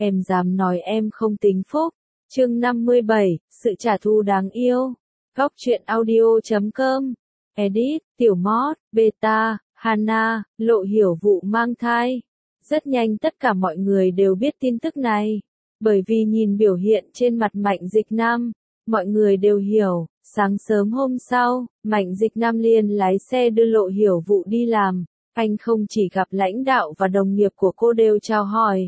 em dám nói em không tính phúc. Chương 57, sự trả thù đáng yêu. Góc truyện audio.com. Edit, Tiểu Mót, Beta, Hana, Lộ Hiểu Vụ mang thai. Rất nhanh tất cả mọi người đều biết tin tức này. Bởi vì nhìn biểu hiện trên mặt Mạnh Dịch Nam, mọi người đều hiểu. Sáng sớm hôm sau, Mạnh Dịch Nam liền lái xe đưa Lộ Hiểu Vụ đi làm. Anh không chỉ gặp lãnh đạo và đồng nghiệp của cô đều chào hỏi,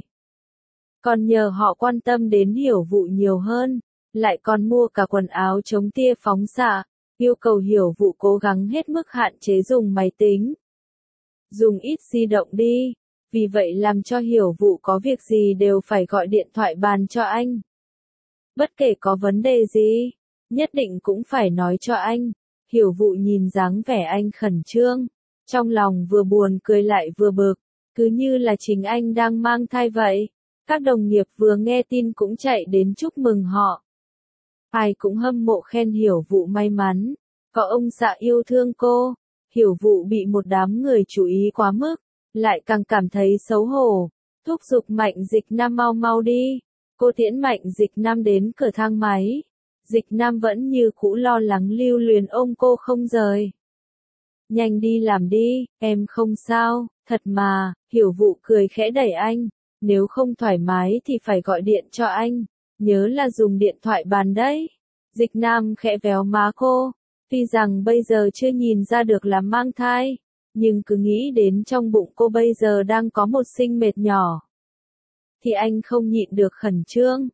còn nhờ họ quan tâm đến Hiểu Vụ nhiều hơn, lại còn mua cả quần áo chống tia phóng xạ, yêu cầu Hiểu Vụ cố gắng hết mức hạn chế dùng máy tính. Dùng ít di động đi, vì vậy làm cho Hiểu Vụ có việc gì đều phải gọi điện thoại bàn cho anh. Bất kể có vấn đề gì, nhất định cũng phải nói cho anh. Hiểu Vụ nhìn dáng vẻ anh khẩn trương, trong lòng vừa buồn cười lại vừa bực, cứ như là chính anh đang mang thai vậy. Các đồng nghiệp vừa nghe tin cũng chạy đến chúc mừng họ. Ai cũng hâm mộ khen Hiểu Vụ may mắn, có ông xã yêu thương cô. Hiểu Vụ bị một đám người chú ý quá mức, lại càng cảm thấy xấu hổ, thúc giục Mạnh Dịch Nam mau mau đi. Cô tiễn Mạnh Dịch Nam đến cửa thang máy. Dịch Nam vẫn như cũ lo lắng lưu luyến ôm cô không rời. Nhanh đi làm đi, em không sao, thật mà. Hiểu Vụ cười khẽ đẩy anh. Nếu không thoải mái thì phải gọi điện cho anh, nhớ là dùng điện thoại bàn đấy. Dịch Nam khẽ véo má cô, tuy rằng bây giờ chưa nhìn ra được là mang thai, nhưng cứ nghĩ đến trong bụng cô bây giờ đang có một sinh mệt nhỏ, thì anh không nhịn được khẩn trương.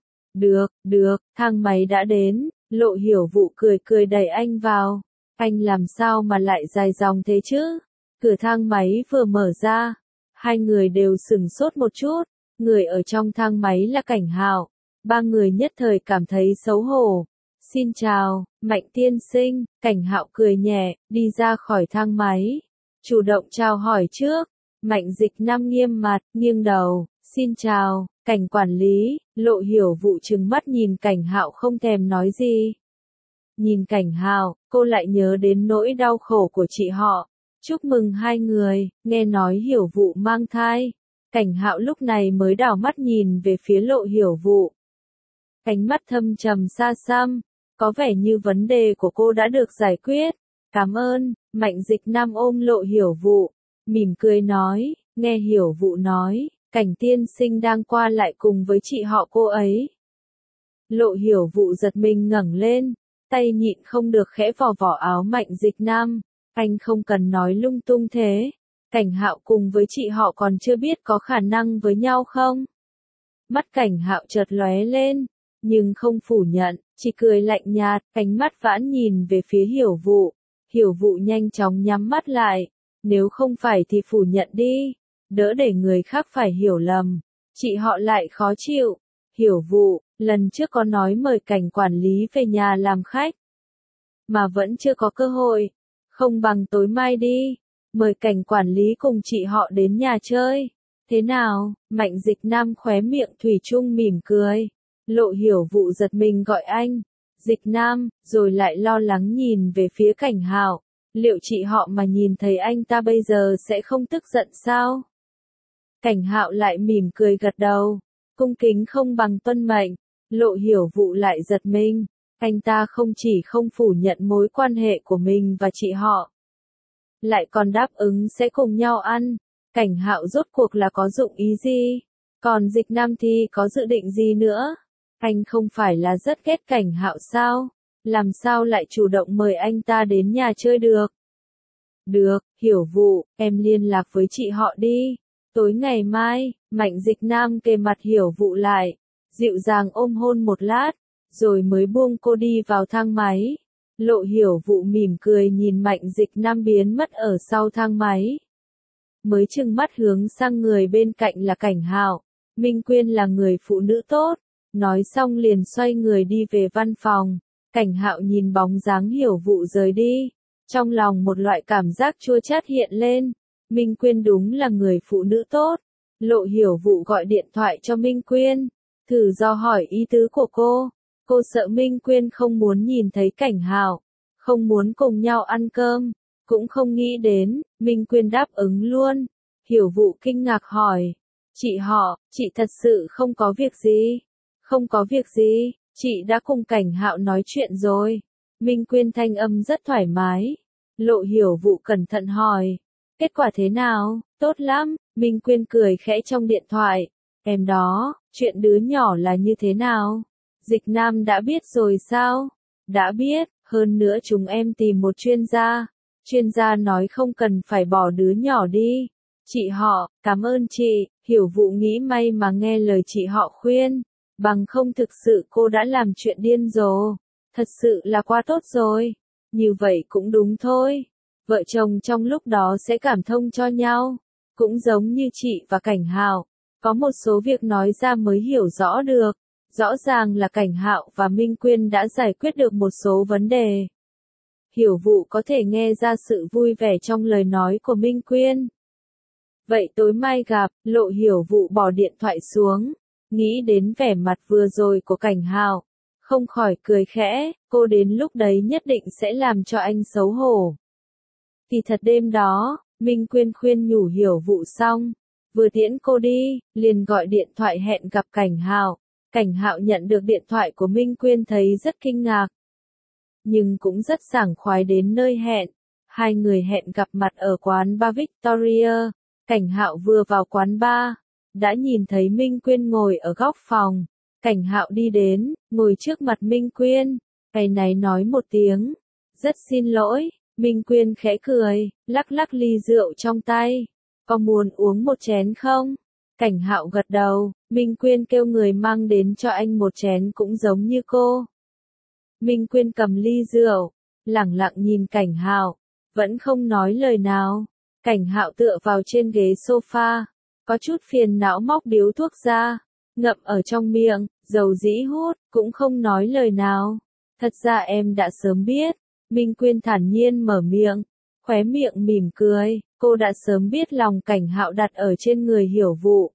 Được, thang máy đã đến. Lộ Hiểu Vụ cười cười đẩy anh vào. Anh làm sao mà lại dài dòng thế chứ? Cửa thang máy vừa mở ra, hai người đều sửng sốt một chút. Người ở trong thang máy là Cảnh Hạo. Ba người nhất thời cảm thấy xấu hổ. Xin chào, Mạnh tiên sinh. Cảnh Hạo cười nhẹ, đi ra khỏi thang máy, chủ động chào hỏi trước. Mạnh Dịch Nam nghiêm mặt, nghiêng đầu. Xin chào, Cảnh quản lý. Lộ Hiểu Vụ trừng mắt nhìn Cảnh Hạo không thèm nói gì. Nhìn Cảnh Hạo, cô lại nhớ đến nỗi đau khổ của chị họ. Chúc mừng hai người, nghe nói Hiểu Vụ mang thai. Cảnh Hạo lúc này mới đảo mắt nhìn về phía Lộ Hiểu Vụ. Ánh mắt thâm trầm xa xăm, có vẻ như vấn đề của cô đã được giải quyết. Cảm ơn. Mạnh Dịch Nam ôm Lộ Hiểu Vụ, mỉm cười nói. Nghe Hiểu Vụ nói, Cảnh tiên sinh đang qua lại cùng với chị họ cô ấy. Lộ Hiểu Vụ giật mình ngẩng lên, tay nhịn không được khẽ vò vỏ áo Mạnh Dịch Nam. Anh không cần nói lung tung thế. Cảnh Hạo cùng với chị họ còn chưa biết có khả năng với nhau không? Mắt Cảnh Hạo chợt lóe lên, nhưng không phủ nhận, chỉ cười lạnh nhạt, ánh mắt vãn nhìn về phía Hiểu Vụ. Hiểu Vụ nhanh chóng nhắm mắt lại. Nếu không phải thì phủ nhận đi, đỡ để người khác phải hiểu lầm. Chị họ lại khó chịu. Hiểu Vụ, lần trước có nói mời Cảnh quản lý về nhà làm khách, mà vẫn chưa có cơ hội. Không bằng tối mai đi, mời Cảnh quản lý cùng chị họ đến nhà chơi. Thế nào? Mạnh Dịch Nam khóe miệng thủy chung mỉm cười. Lộ Hiểu Vụ giật mình gọi anh Dịch Nam, rồi lại lo lắng nhìn về phía Cảnh Hạo. Liệu chị họ mà nhìn thấy anh ta bây giờ sẽ không tức giận sao? Cảnh Hạo lại mỉm cười gật đầu. Cung kính không bằng tuân mệnh. Lộ Hiểu Vụ lại giật mình. Anh ta không chỉ không phủ nhận mối quan hệ của mình và chị họ, lại còn đáp ứng sẽ cùng nhau ăn. Cảnh Hạo rốt cuộc là có dụng ý gì? Còn Dịch Nam thì có dự định gì nữa? Anh không phải là rất ghét Cảnh Hạo sao? Làm sao lại chủ động mời anh ta đến nhà chơi được? Được, Hiểu Vụ, em liên lạc với chị họ đi. Tối ngày mai. Mạnh Dịch Nam kề mặt Hiểu Vụ lại, dịu dàng ôm hôn một lát, rồi mới buông cô đi vào thang máy. Lộ Hiểu Vụ mỉm cười nhìn Mạnh Dịch Nam biến mất ở sau thang máy, mới trừng mắt hướng sang người bên cạnh là Cảnh Hạo. Minh Quyên là người phụ nữ tốt. Nói xong liền xoay người đi về văn phòng. Cảnh Hạo nhìn bóng dáng Hiểu Vụ rời đi, trong lòng một loại cảm giác chua chát hiện lên. Minh Quyên đúng là người phụ nữ tốt. Lộ Hiểu Vụ gọi điện thoại cho Minh Quyên, thử dò hỏi ý tứ của cô. Cô sợ Minh Quyên không muốn nhìn thấy Cảnh Hạo, không muốn cùng nhau ăn cơm, cũng không nghĩ đến Minh Quyên đáp ứng luôn. Hiểu Vụ kinh ngạc hỏi, Chị thật sự không có việc gì. Không có việc gì, chị đã cùng Cảnh Hạo nói chuyện rồi. Minh Quyên thanh âm rất thoải mái. Lộ Hiểu Vũ cẩn thận hỏi. Kết quả thế nào? Tốt lắm, Minh Quyên cười khẽ trong điện thoại. Em đó, chuyện đứa nhỏ là như thế nào? Dịch Nam đã biết rồi sao? Đã biết, hơn nữa chúng em tìm một chuyên gia. Chuyên gia nói không cần phải bỏ đứa nhỏ đi. Chị họ, cảm ơn chị, Hiểu Vũ nghĩ may mà nghe lời chị họ khuyên. Bằng không thực sự cô đã làm chuyện điên rồ. Thật sự là quá tốt rồi. Như vậy cũng đúng thôi. Vợ chồng trong lúc đó sẽ cảm thông cho nhau. Cũng giống như chị và Cảnh Hạo. Có một số việc nói ra mới hiểu rõ được. Rõ ràng là Cảnh Hạo và Minh Quyên đã giải quyết được một số vấn đề. Hiểu Vũ có thể nghe ra sự vui vẻ trong lời nói của Minh Quyên. Vậy tối mai gặp, Lộ Hiểu Vũ bỏ điện thoại xuống. Nghĩ đến vẻ mặt vừa rồi của Cảnh Hạo, không khỏi cười khẽ, cô đến lúc đấy nhất định sẽ làm cho anh xấu hổ. Thì thật đêm đó, Minh Quyên khuyên nhủ Hiểu Vũ xong, vừa tiễn cô đi, liền gọi điện thoại hẹn gặp Cảnh Hạo. Cảnh Hạo nhận được điện thoại của Minh Quyên thấy rất kinh ngạc, nhưng cũng rất sảng khoái đến nơi hẹn. Hai người hẹn gặp mặt ở quán bar Victoria. Cảnh Hạo vừa vào quán bar, đã nhìn thấy Minh Quyên ngồi ở góc phòng. Cảnh Hạo đi đến, ngồi trước mặt Minh Quyên, áy náy nói một tiếng, rất xin lỗi. Minh Quyên khẽ cười, lắc lắc ly rượu trong tay. Có muốn uống một chén không? Cảnh Hạo gật đầu, Minh Quyên kêu người mang đến cho anh một chén cũng giống như cô. Minh Quyên cầm ly rượu, lẳng lặng nhìn Cảnh Hạo, vẫn không nói lời nào. Cảnh Hạo tựa vào trên ghế sofa, có chút phiền não móc điếu thuốc ra, ngậm ở trong miệng, dầu dĩ hút, cũng không nói lời nào. Thật ra em đã sớm biết. Minh Quyên thản nhiên mở miệng, khóe miệng mỉm cười, cô đã sớm biết lòng Cảnh Hạo đặt ở trên người Hiểu Vũ.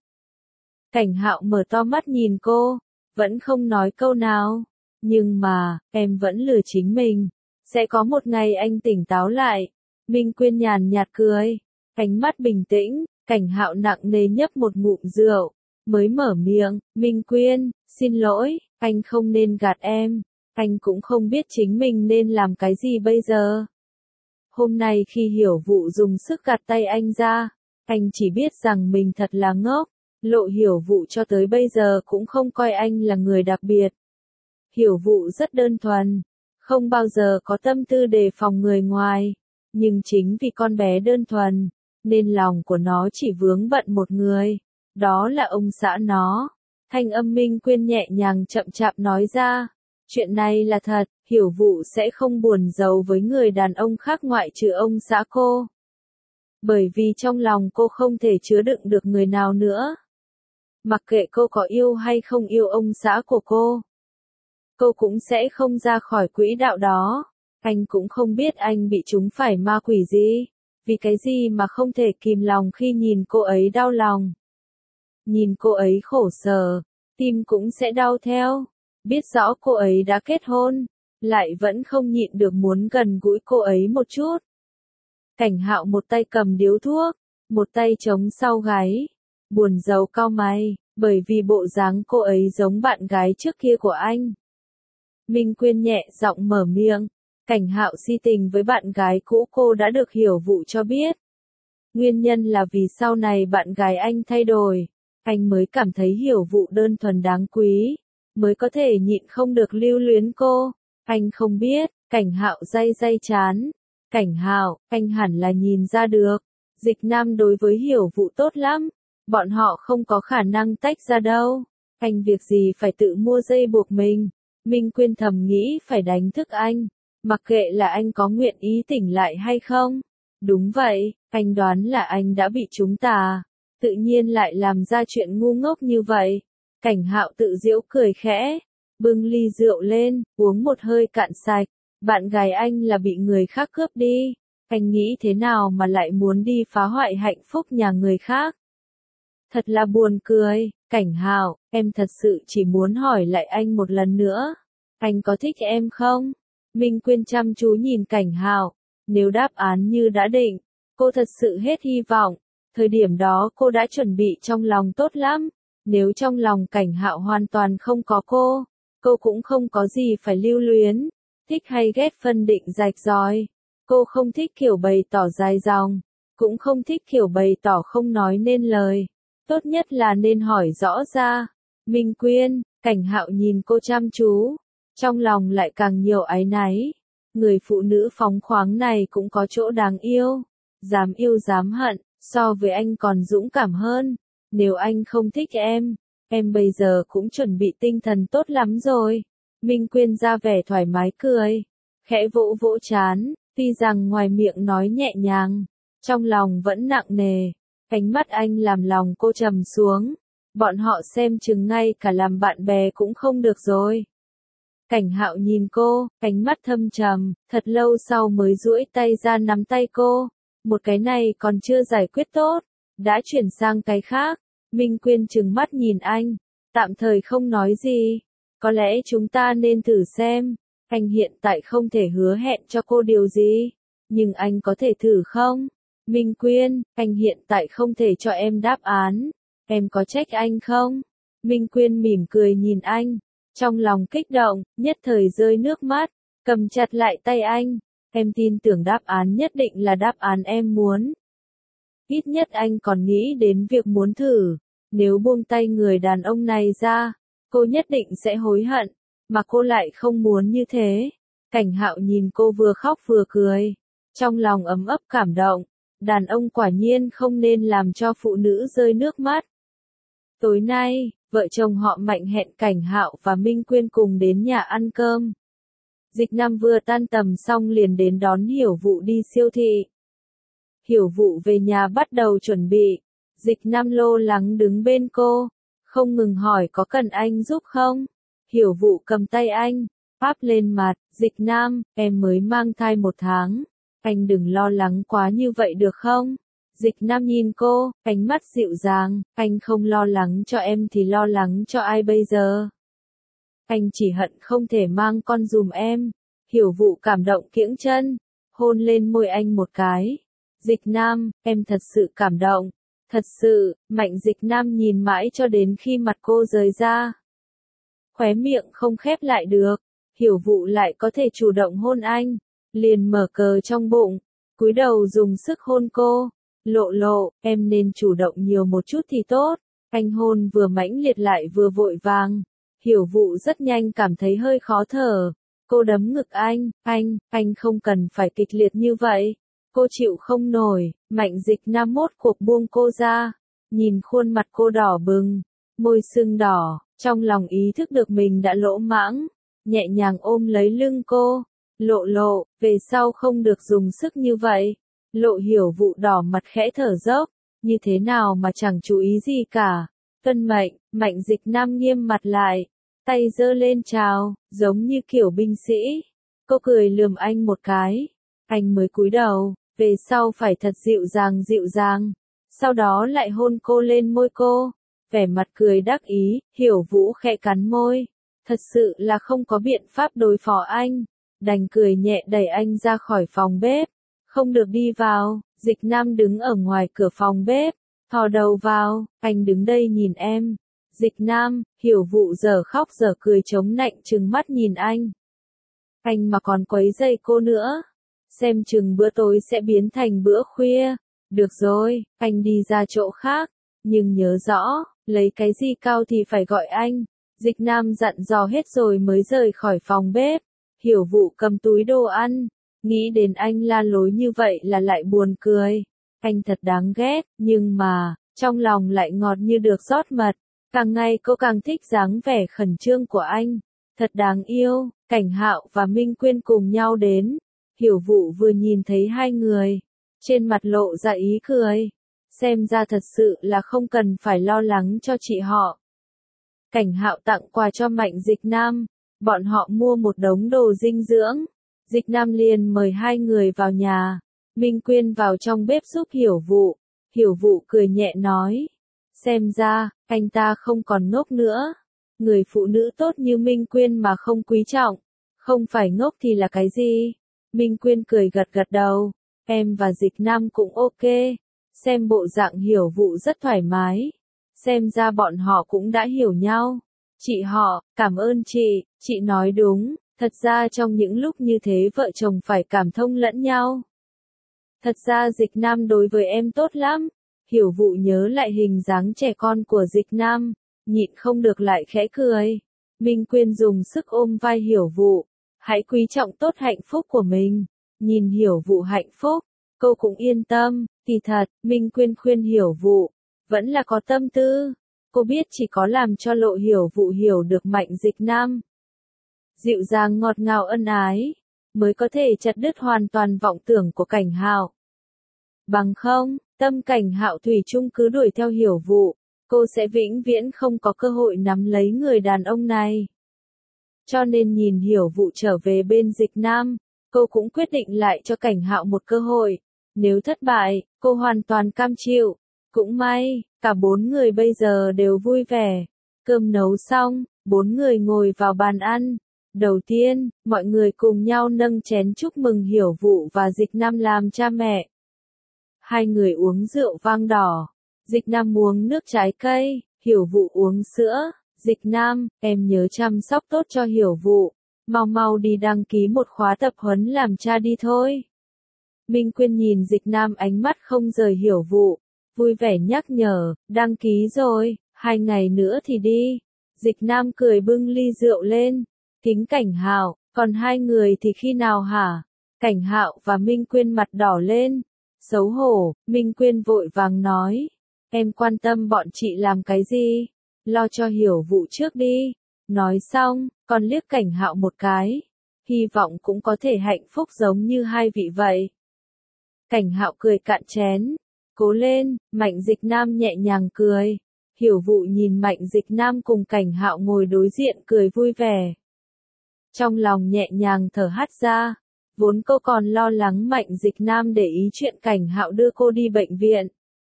Cảnh Hạo mở to mắt nhìn cô, vẫn không nói câu nào. Nhưng mà, em vẫn lừa chính mình. Sẽ có một ngày anh tỉnh táo lại. Minh Quyên nhàn nhạt cười, ánh mắt bình tĩnh. Cảnh Hạo nặng nề nhấp một ngụm rượu, mới mở miệng, Minh Quyên, xin lỗi, anh không nên gạt em. Anh cũng không biết chính mình nên làm cái gì bây giờ. Hôm nay khi Hiểu Vũ dùng sức gạt tay anh ra, anh chỉ biết rằng mình thật là ngốc. Lộ Hiểu Vũ cho tới bây giờ cũng không coi anh là người đặc biệt. Hiểu Vũ rất đơn thuần, không bao giờ có tâm tư đề phòng người ngoài. Nhưng chính vì con bé đơn thuần, nên lòng của nó chỉ vướng bận một người. Đó là ông xã nó. Thanh âm Minh Quyên nhẹ nhàng chậm chạp nói ra. Chuyện này là thật, Hiểu Vũ sẽ không buồn giàu với người đàn ông khác ngoại trừ ông xã cô. Bởi vì trong lòng cô không thể chứa đựng được người nào nữa. Mặc kệ cô có yêu hay không yêu ông xã của cô cũng sẽ không ra khỏi quỹ đạo đó. Anh cũng không biết anh bị trúng phải ma quỷ gì. Vì cái gì mà không thể kìm lòng khi nhìn cô ấy đau lòng. Nhìn cô ấy khổ sở, tim cũng sẽ đau theo. Biết rõ cô ấy đã kết hôn, lại vẫn không nhịn được muốn gần gũi cô ấy một chút. Cảnh Hạo một tay cầm điếu thuốc, một tay chống sau gáy, buồn rầu cau mày, bởi vì bộ dáng cô ấy giống bạn gái trước kia của anh. Minh Quyên nhẹ giọng mở miệng, Cảnh Hạo si tình với bạn gái cũ cô đã được Hiểu Vũ cho biết. Nguyên nhân là vì sau này bạn gái anh thay đổi, anh mới cảm thấy Hiểu Vũ đơn thuần đáng quý, mới có thể nhịn không được lưu luyến cô. Anh không biết. Cảnh Hạo day day chán. Cảnh Hạo, anh hẳn là nhìn ra được. Dịch Nam đối với Hiểu Vũ tốt lắm. Bọn họ không có khả năng tách ra đâu. Anh việc gì phải tự mua dây buộc mình. Minh Quyên thầm nghĩ phải đánh thức anh. Mặc kệ là anh có nguyện ý tỉnh lại hay không. Đúng vậy, anh đoán là anh đã bị trúng tà. Tự nhiên lại làm ra chuyện ngu ngốc như vậy. Cảnh Hạo tự giễu cười khẽ, bưng ly rượu lên, uống một hơi cạn sạch. Bạn gái anh là bị người khác cướp đi. Anh nghĩ thế nào mà lại muốn đi phá hoại hạnh phúc nhà người khác? Thật là buồn cười. Cảnh Hạo, em thật sự chỉ muốn hỏi lại anh một lần nữa. Anh có thích em không? Minh Quyên chăm chú nhìn Cảnh Hạo. Nếu đáp án như đã định, cô thật sự hết hy vọng. Thời điểm đó cô đã chuẩn bị trong lòng tốt lắm. Nếu trong lòng Cảnh Hạo hoàn toàn không có cô cũng không có gì phải lưu luyến. Thích hay ghét phân định rạch ròi. Cô không thích kiểu bày tỏ dài dòng, cũng không thích kiểu bày tỏ không nói nên lời. Tốt nhất là nên hỏi rõ ra. Minh Quyên, Cảnh Hạo nhìn cô chăm chú, trong lòng lại càng nhiều áy náy. Người phụ nữ phóng khoáng này cũng có chỗ đáng yêu dám hận, so với anh còn dũng cảm hơn. Nếu anh không thích em bây giờ cũng chuẩn bị tinh thần tốt lắm rồi. Minh Quyên ra vẻ thoải mái cười, khẽ vỗ vỗ trán, tuy rằng ngoài miệng nói nhẹ nhàng, trong lòng vẫn nặng nề. Ánh mắt anh làm lòng cô trầm xuống. Bọn họ xem chừng ngay cả làm bạn bè cũng không được rồi. Cảnh Hạo nhìn cô, ánh mắt thâm trầm, thật lâu sau mới duỗi tay ra nắm tay cô. Một cái này còn chưa giải quyết tốt, đã chuyển sang cái khác. Minh Quyên trừng mắt nhìn anh, tạm thời không nói gì. Có lẽ chúng ta nên thử xem. Anh hiện tại không thể hứa hẹn cho cô điều gì, nhưng anh có thể thử không? Minh Quyên, anh hiện tại không thể cho em đáp án. Em có trách anh không? Minh Quyên mỉm cười nhìn anh, trong lòng kích động, nhất thời rơi nước mắt, cầm chặt lại tay anh. Em tin tưởng đáp án nhất định là đáp án em muốn. Ít nhất anh còn nghĩ đến việc muốn thử. Nếu buông tay người đàn ông này ra, cô nhất định sẽ hối hận, mà cô lại không muốn như thế. Cảnh Hạo nhìn cô vừa khóc vừa cười, trong lòng ấm ấp cảm động. Đàn ông quả nhiên không nên làm cho phụ nữ rơi nước mắt. Tối nay, vợ chồng họ Mạnh hẹn Cảnh Hạo và Minh Quyên cùng đến nhà ăn cơm. Dịch Nam vừa tan tầm xong liền đến đón Hiểu Vụ đi siêu thị. Hiểu Vụ về nhà bắt đầu chuẩn bị. Dịch Nam lo lắng đứng bên cô, không ngừng hỏi có cần anh giúp không. Hiểu Vụ cầm tay anh, áp lên mặt. Dịch Nam, em mới mang thai 1 tháng. Anh đừng lo lắng quá như vậy được không? Dịch Nam nhìn cô, ánh mắt dịu dàng, anh không lo lắng cho em thì lo lắng cho ai bây giờ? Anh chỉ hận không thể mang con dùm em. Hiểu Vụ cảm động kiễng chân, hôn lên môi anh một cái. Dịch Nam, em thật sự cảm động. Thật sự, Mạnh Dịch Nam nhìn mãi cho đến khi mặt cô rời ra. Khóe miệng không khép lại được, Hiểu Vụ lại có thể chủ động hôn anh. Liền mở cờ trong bụng, cúi đầu dùng sức hôn cô. Lộ, em nên chủ động nhiều một chút thì tốt. Anh hôn vừa mãnh liệt lại vừa vội vàng. Hiểu Vụ rất nhanh cảm thấy hơi khó thở. Cô đấm ngực anh không cần phải kịch liệt như vậy. Cô chịu không nổi. Mạnh Dịch Nam mốt cuộc buông cô ra. Nhìn khuôn mặt cô đỏ bừng, môi sưng đỏ, trong lòng ý thức được mình đã lỗ mãng. Nhẹ nhàng ôm lấy lưng cô. Lộ, về sau không được dùng sức như vậy. Lộ Hiểu Vụ đỏ mặt khẽ thở dốc, như thế nào mà chẳng chú ý gì cả. Tuân mệnh. Mạnh Dịch Nam nghiêm mặt lại, tay giơ lên chào, giống như kiểu binh sĩ. Cô cười lườm anh một cái, anh mới cúi đầu, về sau phải thật dịu dàng. Sau đó lại hôn cô lên môi cô, vẻ mặt cười đắc ý. Hiểu Vũ khẽ cắn môi, thật sự là không có biện pháp đối phó anh. Đành cười nhẹ đẩy anh ra khỏi phòng bếp. Không được đi vào. Dịch Nam đứng ở ngoài cửa phòng bếp, thò đầu vào. Anh đứng đây nhìn em. Dịch Nam. Hiểu Vụ giờ khóc giờ cười chống nạnh trừng mắt nhìn anh. Anh mà còn quấy rầy cô nữa, xem chừng bữa tối sẽ biến thành bữa khuya. Được rồi, anh đi ra chỗ khác, nhưng nhớ rõ, lấy cái gì cao thì phải gọi anh. Dịch Nam dặn dò hết rồi mới rời khỏi phòng bếp. Hiểu Vụ cầm túi đồ ăn, nghĩ đến anh la lối như vậy là lại buồn cười. Anh thật đáng ghét, nhưng mà, trong lòng lại ngọt như được rót mật. Càng ngày cô càng thích dáng vẻ khẩn trương của anh. Thật đáng yêu. Cảnh Hạo và Minh Quyên cùng nhau đến. Hiểu Vụ vừa nhìn thấy hai người, trên mặt lộ ra ý cười. Xem ra thật sự là không cần phải lo lắng cho chị họ. Cảnh Hạo tặng quà cho Mạnh Dịch Nam. Bọn họ mua một đống đồ dinh dưỡng. Dịch Nam liền mời hai người vào nhà. Minh Quyên vào trong bếp giúp Hiểu Vụ. Hiểu Vụ cười nhẹ nói. Xem ra, anh ta không còn ngốc nữa. Người phụ nữ tốt như Minh Quyên mà không quý trọng. Không phải ngốc thì là cái gì? Minh Quyên cười gật đầu. Em và Dịch Nam cũng ok. Xem bộ dạng Hiểu Vụ rất thoải mái. Xem ra bọn họ cũng đã hiểu nhau. Chị họ, cảm ơn chị nói đúng, thật ra trong những lúc như thế vợ chồng phải cảm thông lẫn nhau. Thật ra Dịch Nam đối với em tốt lắm. Hiểu Vụ nhớ lại hình dáng trẻ con của Dịch Nam, nhịn không được lại khẽ cười. Minh Quyên dùng sức ôm vai Hiểu Vụ. Hãy quý trọng tốt hạnh phúc của mình. Nhìn Hiểu Vụ hạnh phúc, cô cũng yên tâm. Kỳ thật, Minh Quyên khuyên Hiểu Vụ, vẫn là có tâm tư. Cô biết chỉ có làm cho Lộ Hiểu Vụ hiểu được Mạnh Dịch Nam dịu dàng ngọt ngào ân ái, mới có thể chặt đứt hoàn toàn vọng tưởng của Cảnh Hạo. Bằng không, tâm Cảnh Hạo thủy chung cứ đuổi theo Hiểu Vụ, cô sẽ vĩnh viễn không có cơ hội nắm lấy người đàn ông này. Cho nên nhìn Hiểu Vụ trở về bên Dịch Nam, cô cũng quyết định lại cho Cảnh Hạo một cơ hội. Nếu thất bại, cô hoàn toàn cam chịu. Cũng may, cả 4 người bây giờ đều vui vẻ. Cơm nấu xong, 4 người ngồi vào bàn ăn. Đầu tiên, mọi người cùng nhau nâng chén chúc mừng Hiểu Vụ và Dịch Nam làm cha mẹ. Hai người uống rượu vang đỏ. Dịch Nam uống nước trái cây, Hiểu Vụ uống sữa. Dịch Nam, em nhớ chăm sóc tốt cho Hiểu Vụ. Mau mau đi đăng ký một khóa tập huấn làm cha đi thôi. Minh Quyên nhìn Dịch Nam ánh mắt không rời Hiểu Vụ, vui vẻ nhắc nhở, đăng ký rồi, 2 ngày nữa thì đi. Dịch Nam cười bưng ly rượu lên, kính Cảnh Hạo, còn 2 người thì khi nào hả? Cảnh Hạo và Minh Quyên mặt đỏ lên, xấu hổ. Minh Quyên vội vàng nói, em quan tâm bọn chị làm cái gì? Lo cho Hiểu Vụ trước đi. Nói xong, còn liếc Cảnh Hạo một cái, hy vọng cũng có thể hạnh phúc giống như hai vị vậy. Cảnh Hạo cười cạn chén, cố lên. Mạnh Dịch Nam nhẹ nhàng cười. Hiểu Vụ nhìn Mạnh Dịch Nam cùng Cảnh Hạo ngồi đối diện cười vui vẻ. Trong lòng nhẹ nhàng thở hắt ra, vốn cô còn lo lắng Mạnh Dịch Nam để ý chuyện Cảnh Hạo đưa cô đi bệnh viện.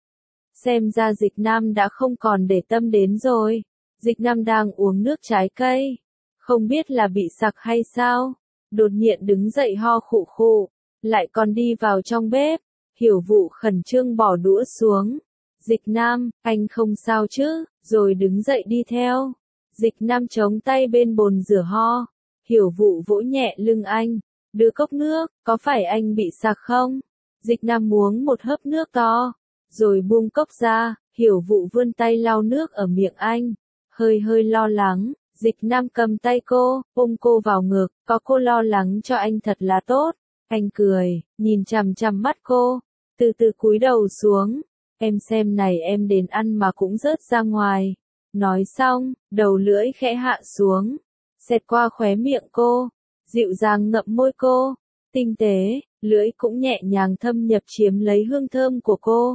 Xem ra Dịch Nam đã không còn để tâm đến rồi. Dịch Nam đang uống nước trái cây, không biết là bị sặc hay sao, đột nhiên đứng dậy ho khụ khụ, lại còn đi vào trong bếp. Hiểu Vụ khẩn trương bỏ đũa xuống. Dịch Nam, anh không sao chứ? Rồi đứng dậy đi theo. Dịch Nam chống tay bên bồn rửa ho. Hiểu Vụ vỗ nhẹ lưng anh, đưa cốc nước, có phải anh bị sặc không? Dịch Nam uống một hớp nước to, rồi buông cốc ra. Hiểu Vụ vươn tay lau nước ở miệng anh, hơi hơi lo lắng. Dịch Nam cầm tay cô, ôm cô vào ngực, có cô lo lắng cho anh thật là tốt. Anh cười, nhìn chằm chằm mắt cô, từ từ cúi đầu xuống. Em xem này, em đến ăn mà cũng rớt ra ngoài. Nói xong, đầu lưỡi khẽ hạ xuống, xẹt qua khóe miệng cô, dịu dàng ngậm môi cô, tinh tế, lưỡi cũng nhẹ nhàng thâm nhập chiếm lấy hương thơm của cô.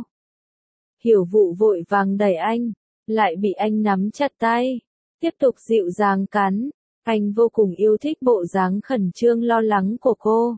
Hiểu Vụ vội vàng đẩy anh, lại bị anh nắm chặt tay, tiếp tục dịu dàng cắn. Anh vô cùng yêu thích bộ dáng khẩn trương lo lắng của cô.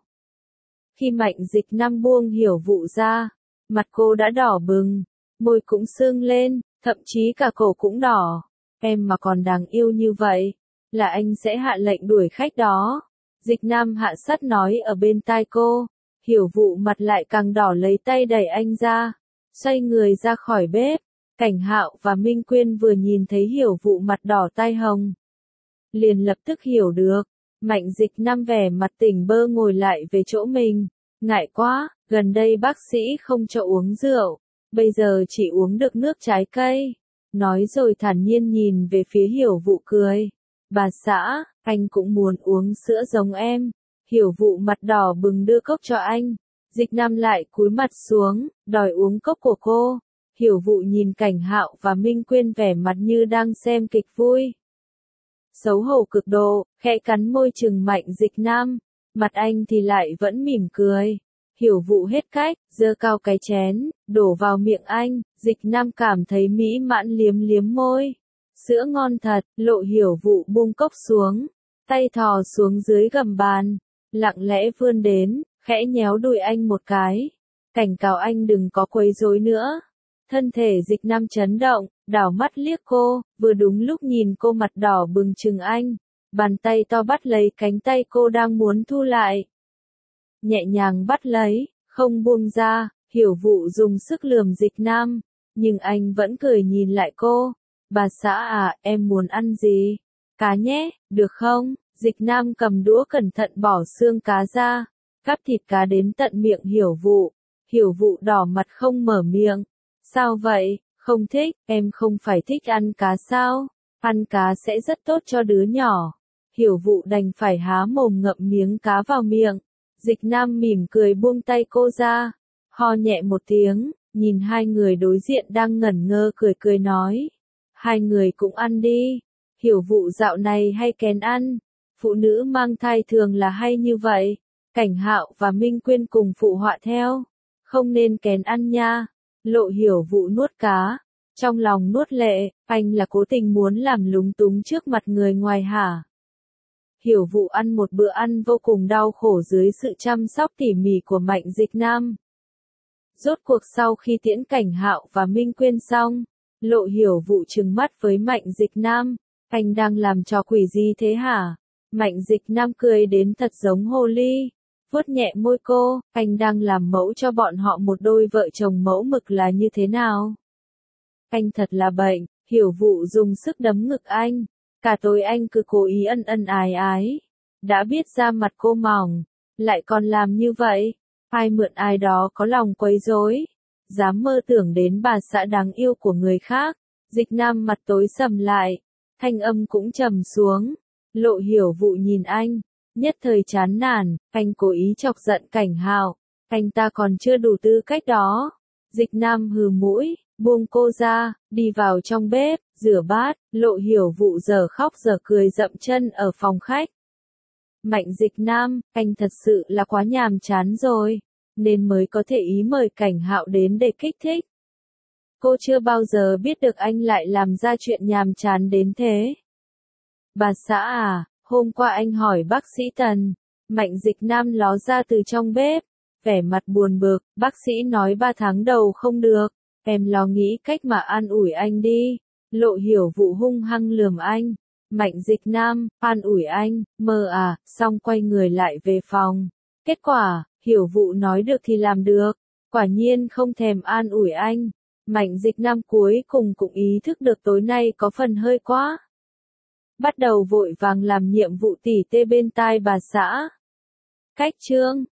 Khi Mạnh Dịch Nam buông Hiểu Vụ ra, mặt cô đã đỏ bừng, môi cũng sưng lên, thậm chí cả cổ cũng đỏ. Em mà còn đáng yêu như vậy, là anh sẽ hạ lệnh đuổi khách đó. Dịch Nam hạ sắt nói ở bên tai cô. Hiểu Vụ mặt lại càng đỏ, lấy tay đẩy anh ra, xoay người ra khỏi bếp. Cảnh Hạo và Minh Quyên vừa nhìn thấy Hiểu Vụ mặt đỏ tai hồng, liền lập tức hiểu được. Mạnh Dịch Nam vẻ mặt tỉnh bơ ngồi lại về chỗ mình. Ngại quá, gần đây bác sĩ không cho uống rượu, bây giờ chỉ uống được nước trái cây. Nói rồi thản nhiên nhìn về phía Hiểu Vụ cười. Bà xã, anh cũng muốn uống sữa giống em. Hiểu Vụ mặt đỏ bừng đưa cốc cho anh. Dịch Nam lại cúi mặt xuống, đòi uống cốc của cô. Hiểu Vụ nhìn Cảnh Hạo và Minh Quyên vẻ mặt như đang xem kịch vui. Xấu hổ cực độ, khẽ cắn môi trừng Mạnh Dịch Nam. Mặt anh thì lại vẫn mỉm cười. Hiểu Vụ hết cách, giơ cao cái chén, đổ vào miệng anh. Dịch Nam cảm thấy mỹ mãn liếm liếm môi. Sữa ngon thật. Lộ Hiểu Vụ buông cốc xuống, tay thò xuống dưới gầm bàn, lặng lẽ vươn đến, khẽ nhéo đùi anh một cái, cảnh cáo anh đừng có quấy rối nữa. Thân thể Dịch Nam chấn động, đảo mắt liếc cô, vừa đúng lúc nhìn cô mặt đỏ bừng chừng anh, bàn tay to bắt lấy cánh tay cô đang muốn thu lại. Nhẹ nhàng bắt lấy, không buông ra, Hiểu vụ dùng sức lườm Dịch Nam, nhưng anh vẫn cười nhìn lại cô. Bà xã à, em muốn ăn gì? Cá nhé, được không? Dịch Nam cầm đũa cẩn thận bỏ xương cá ra, gắp thịt cá đến tận miệng Hiểu vụ. Hiểu vụ đỏ mặt không mở miệng. Sao vậy? Không thích, em không phải thích ăn cá sao? Ăn cá sẽ rất tốt cho đứa nhỏ. Hiểu vụ đành phải há mồm ngậm miếng cá vào miệng. Dịch Nam mỉm cười buông tay cô ra, ho nhẹ một tiếng, nhìn hai người đối diện đang ngẩn ngơ cười cười nói. Hai người cũng ăn đi. Hiểu vụ dạo này hay kén ăn. Phụ nữ mang thai thường là hay như vậy. Cảnh Hạo và Minh Quyên cùng phụ họa theo. Không nên kén ăn nha. Lộ Hiểu vụ nuốt cá. Trong lòng nuốt lệ, anh là cố tình muốn làm lúng túng trước mặt người ngoài hả? Hiểu vụ ăn một bữa ăn vô cùng đau khổ dưới sự chăm sóc tỉ mỉ của Mạnh Dịch Nam. Rốt cuộc sau khi tiễn Cảnh Hạo và Minh Quyên xong, Lộ Hiểu vụ trừng mắt với Mạnh Dịch Nam. Anh đang làm trò quỷ gì thế hả? Mạnh Dịch Nam cười đến thật giống hồ ly. Vuốt nhẹ môi cô, anh đang làm mẫu cho bọn họ một đôi vợ chồng mẫu mực là như thế nào? Anh thật là bệnh. Hiểu vụ dùng sức đấm ngực anh. Cả tối anh cứ cố ý ân ân ái ái. Đã biết da mặt cô mỏng, lại còn làm như vậy. Ai mượn ai đó có lòng quấy rối, dám mơ tưởng đến bà xã đáng yêu của người khác. Dịch Nam mặt tối sầm lại, thanh âm cũng trầm xuống. Lộ Hiểu vụ nhìn anh, nhất thời chán nản, anh cố ý chọc giận Cảnh Hạo. Anh ta còn chưa đủ tư cách đó. Dịch Nam hừ mũi, buông cô ra, đi vào trong bếp, rửa bát. Lộ Hiểu vụ giờ khóc giờ cười dậm chân ở phòng khách. Mạnh Dịch Nam, anh thật sự là quá nhàm chán rồi, nên mới có thể ý mời Cảnh Hạo đến để kích thích. Cô chưa bao giờ biết được anh lại làm ra chuyện nhàm chán đến thế. Bà xã à, hôm qua anh hỏi bác sĩ Tần. Mạnh Dịch Nam ló ra từ trong bếp, vẻ mặt buồn bực. Bác sĩ nói 3 tháng đầu không được, em lo nghĩ cách mà an ủi anh đi. Lộ Hiểu vụ hung hăng lườm anh. Mạnh Dịch Nam, an ủi anh, mơ à, xong quay người lại về phòng. Kết quả, Hiểu vụ nói được thì làm được, quả nhiên không thèm an ủi anh. Mạnh Dịch Nam cuối cùng cũng ý thức được tối nay có phần hơi quá. Bắt đầu vội vàng làm nhiệm vụ tỉ tê bên tai bà xã. Cách chương